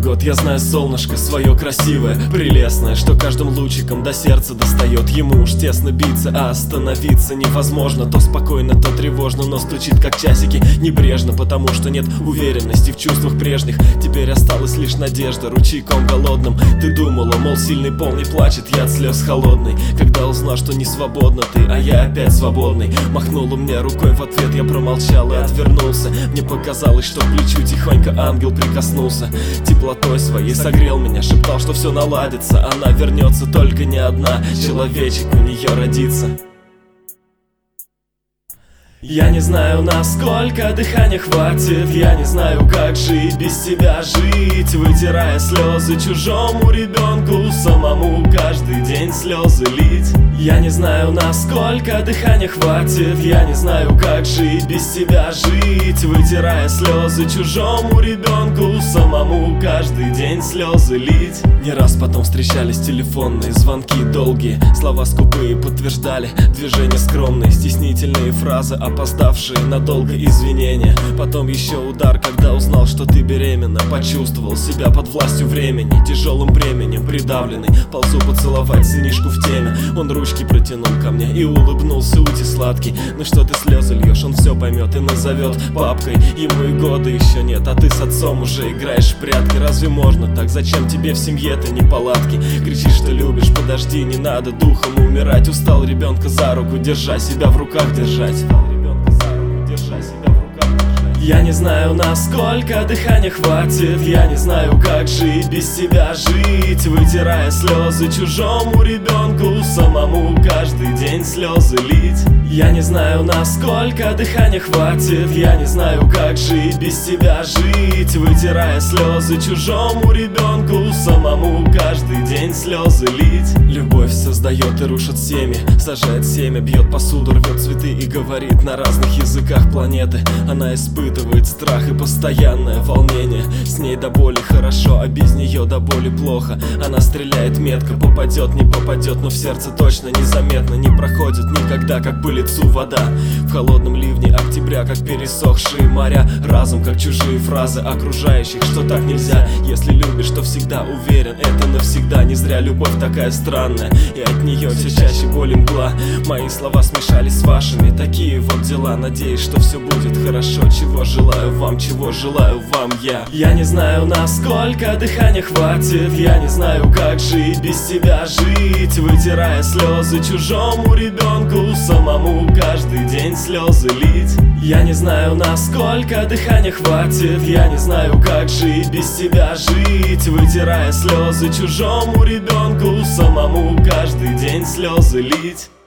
год, я знаю солнышко свое красивое, прелестное, что каждым лучиком до сердца достает. Ему уж тесно биться, а остановиться невозможно. То спокойно, то тревожно, но стучит как часики небрежно, потому что нет уверенности в чувствах прежних. Теперь осталась лишь надежда ручейком голодным. Ты думала, мол, сильный пол не плачет, я от слез холодный. Когда узнал, что не свободна ты, а я опять свободный. Махнула мне рукой в ответ, я промолчал и отвернулся. Мне показалось, что к плечу тихонько ангел прикоснулся. Теплотой своей согрел меня, шептал, что все наладится. Она вернется, только не одна, человечек у нее родится. Я не знаю, насколько дыхания хватит. Я не знаю, как жить, без тебя жить. Вытирая слезы чужому ребенку, самому каждый день слезы лить. Я не знаю, насколько дыхания хватит. Я не знаю, как жить, без тебя жить. Вытирая слезы чужому ребенку, самому каждый день слезы лить. Не раз потом встречались телефонные звонки долгие. Слова скупые подтверждали движения скромные. Стеснительные фразы, опоздавшие надолго извинения. Потом еще удар, когда узнал, что ты беременна. Почувствовал себя под властью времени, тяжелым бременем придавленный. Ползу поцеловать сынишку в теме. Он ручки протянул ко мне и улыбнулся, ути сладкий. Ну что ты слезы льешь, он все поймет и назовет папкой. Ему и года еще нет, а ты с отцом уже играешь в прятки. Разве можно так? Зачем тебе в семье-то неполадки? Кричишь, что любишь, подожди, не надо духом умирать. Устал ребенка за руку, держа себя в руках держать. Я не знаю, насколько дыхания хватит. Я не знаю, как жить, без тебя жить. Вытирая слезы чужому ребенку, самому каждый день слезы лить. Я не знаю, насколько дыхания хватит. Я не знаю, как жить, без тебя жить. Вытирая слезы чужому ребенку, самому каждый день слезы лить. Любовь создает и рушит семьи, сажает семя, бьет посуду, рвет цветы и говорит на разных языках планеты. Она испытывает страх и постоянное волнение. С ней до боли хорошо, а без нее до боли плохо. Она стреляет метко, попадет, не попадет, но в сердце точно незаметно. Не проходит никогда, как по лицу вода в холодном ливне октября, как пересохшие моря. Разум, как чужие фразы окружающих, что так нельзя. Если любишь, то всегда уверен, это навсегда. Не зря любовь такая странная, и от нее все чаще боль и мгла. Мои слова смешались с вашими, такие вот дела. Надеюсь, что все будет хорошо. Чего желаю вам, чего желаю вам я. Я не знаю, насколько дыхания хватит. Я не знаю, как жить, без тебя жить. Вытирая слезы чужому ребенку, самому каждый день слезы лить. Я не знаю, насколько дыхания хватит. Я не знаю, как жить, без тебя жить. Вытирая слезы чужому ребенку, самому каждый день слезы лить.